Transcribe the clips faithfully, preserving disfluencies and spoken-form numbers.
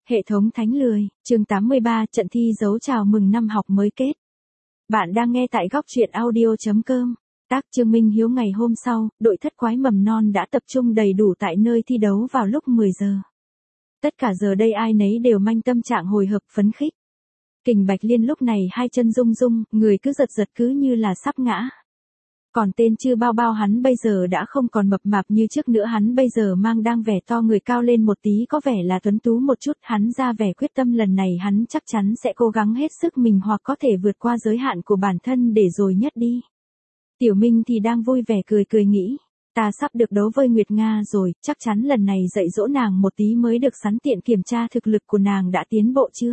Hệ thống thánh lười, chương tám mươi ba, trận thi dấu chào mừng năm học mới kết. Bạn đang nghe tại góc truyện audio chấm com. Tác Trương Minh Hiếu. Ngày hôm sau, đội thất quái mầm non đã tập trung đầy đủ tại nơi thi đấu vào lúc mười giờ. Tất cả giờ đây ai nấy đều manh tâm trạng hồi hộp phấn khích. Kình Bạch Liên lúc này hai chân rung rung, người cứ giật giật cứ như là sắp ngã. Còn tên Chư Bao Bao hắn bây giờ đã không còn mập mạp như trước nữa, hắn bây giờ mang đang vẻ to người cao lên một tí, có vẻ là tuấn tú một chút, hắn ra vẻ quyết tâm lần này hắn chắc chắn sẽ cố gắng hết sức mình hoặc có thể vượt qua giới hạn của bản thân để rồi nhất đi. Tiểu Minh thì đang vui vẻ cười cười nghĩ, ta sắp được đấu với Nguyệt Nga rồi, chắc chắn lần này dạy dỗ nàng một tí mới được, sẵn tiện kiểm tra thực lực của nàng đã tiến bộ chưa.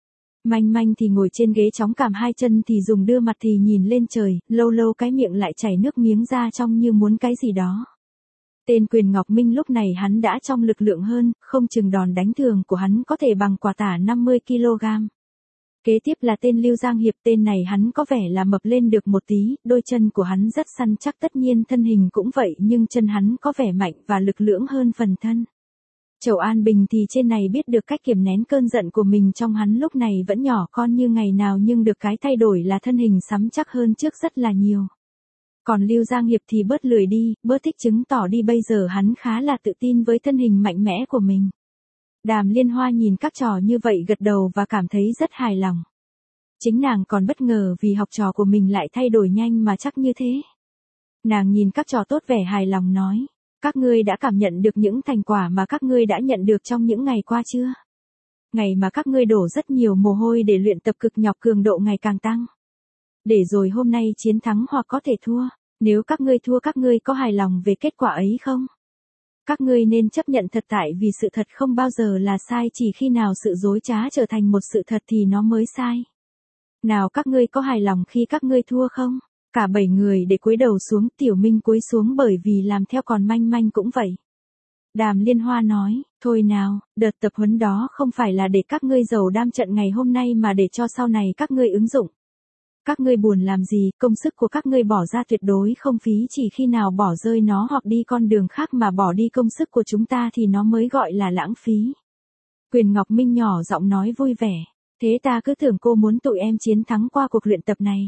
Manh Manh thì ngồi trên ghế chóng cảm, hai chân thì dùng đưa mặt thì nhìn lên trời, lâu lâu cái miệng lại chảy nước miếng ra trong như muốn cái gì đó. Tên Quyền Ngọc Minh lúc này hắn đã trong lực lượng hơn, không chừng đòn đánh thường của hắn có thể bằng quả tả năm mươi ki lô gam. Kế tiếp là tên Lưu Giang Hiệp, tên này hắn có vẻ là mập lên được một tí, đôi chân của hắn rất săn chắc, tất nhiên thân hình cũng vậy nhưng chân hắn có vẻ mạnh và lực lưỡng hơn phần thân. Chầu An Bình thì trên này biết được cách kiềm nén cơn giận của mình, trong hắn lúc này vẫn nhỏ con như ngày nào nhưng được cái thay đổi là thân hình sắm chắc hơn trước rất là nhiều. Còn Lưu Giang Hiệp thì bớt lười đi, bớt thích chứng tỏ đi, bây giờ hắn khá là tự tin với thân hình mạnh mẽ của mình. Đàm Liên Hoa nhìn các trò như vậy gật đầu và cảm thấy rất hài lòng. Chính nàng còn bất ngờ vì học trò của mình lại thay đổi nhanh mà chắc như thế. Nàng nhìn các trò tốt vẻ hài lòng nói. Các ngươi đã cảm nhận được những thành quả mà các ngươi đã nhận được trong những ngày qua chưa? Ngày mà các ngươi đổ rất nhiều mồ hôi để luyện tập cực nhọc, cường độ ngày càng tăng. Để rồi hôm nay chiến thắng hoặc có thể thua. Nếu các ngươi thua, các ngươi có hài lòng về kết quả ấy không? Các ngươi nên chấp nhận thật tại vì sự thật không bao giờ là sai, chỉ khi nào sự dối trá trở thành một sự thật thì nó mới sai. Nào các ngươi có hài lòng khi các ngươi thua không? Cả bảy người để cúi đầu xuống, Tiểu Minh cúi xuống bởi vì làm theo, còn Manh Manh cũng vậy. Đàm Liên Hoa nói, thôi nào, đợt tập huấn đó không phải là để các ngươi giàu đam trận ngày hôm nay mà để cho sau này các ngươi ứng dụng. Các ngươi buồn làm gì, công sức của các ngươi bỏ ra tuyệt đối không phí, chỉ khi nào bỏ rơi nó hoặc đi con đường khác mà bỏ đi công sức của chúng ta thì nó mới gọi là lãng phí. Quyền Ngọc Minh nhỏ giọng nói vui vẻ, thế ta cứ tưởng cô muốn tụi em chiến thắng qua cuộc luyện tập này.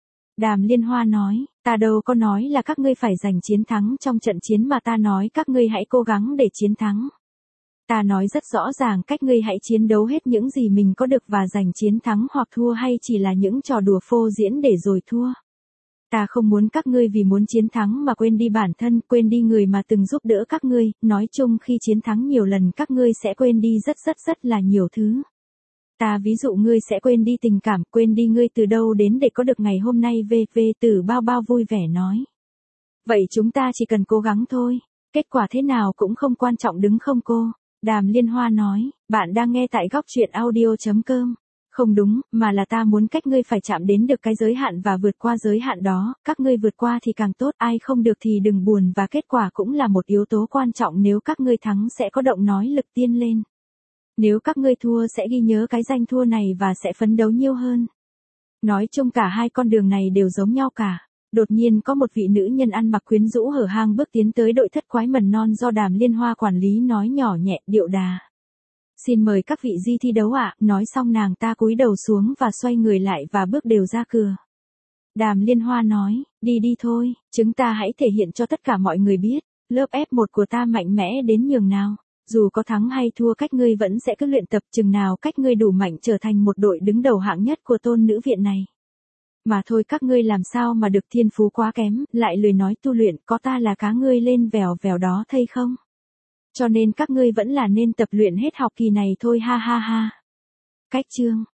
Đàm Liên Hoa nói, ta đâu có nói là các ngươi phải giành chiến thắng trong trận chiến mà ta nói các ngươi hãy cố gắng để chiến thắng. Ta nói rất rõ ràng cách ngươi hãy chiến đấu hết những gì mình có được và giành chiến thắng hoặc thua, hay chỉ là những trò đùa phô diễn để rồi thua. Ta không muốn các ngươi vì muốn chiến thắng mà quên đi bản thân, quên đi người mà từng giúp đỡ các ngươi, nói chung khi chiến thắng nhiều lần các ngươi sẽ quên đi rất rất rất là nhiều thứ. Ta ví dụ ngươi sẽ quên đi tình cảm, quên đi ngươi từ đâu đến để có được ngày hôm nay. Vê vê Tử Bao Bao vui vẻ nói. Vậy chúng ta chỉ cần cố gắng thôi, kết quả thế nào cũng không quan trọng đứng không cô? Đàm Liên Hoa nói, bạn đang nghe tại góc truyện audio chấm com. Không đúng, mà là ta muốn cách ngươi phải chạm đến được cái giới hạn và vượt qua giới hạn đó, các ngươi vượt qua thì càng tốt, ai không được thì đừng buồn, và kết quả cũng là một yếu tố quan trọng, nếu các ngươi thắng sẽ có động nói lực tiên lên. Nếu các ngươi thua sẽ ghi nhớ cái danh thua này và sẽ phấn đấu nhiều hơn. Nói chung cả hai con đường này đều giống nhau cả. Đột nhiên có một vị nữ nhân ăn mặc quyến rũ hở hang bước tiến tới đội thất quái mầm non do Đàm Liên Hoa quản lý, nói nhỏ nhẹ, điệu đà. Xin mời các vị di thi đấu ạ. Nói xong nàng ta cúi đầu xuống và xoay người lại và bước đều ra cửa. Đàm Liên Hoa nói, đi đi thôi, chúng ta hãy thể hiện cho tất cả mọi người biết, lớp ép một của ta mạnh mẽ đến nhường nào. Dù có thắng hay thua cách ngươi vẫn sẽ cứ luyện tập, chừng nào cách ngươi đủ mạnh trở thành một đội đứng đầu hạng nhất của tôn nữ viện này. Mà thôi, các ngươi làm sao mà được, thiên phú quá kém, lại lười nói tu luyện, có ta là cá ngươi lên vèo vèo đó thấy không? Cho nên các ngươi vẫn là nên tập luyện hết học kỳ này thôi, ha ha ha. Cách chương.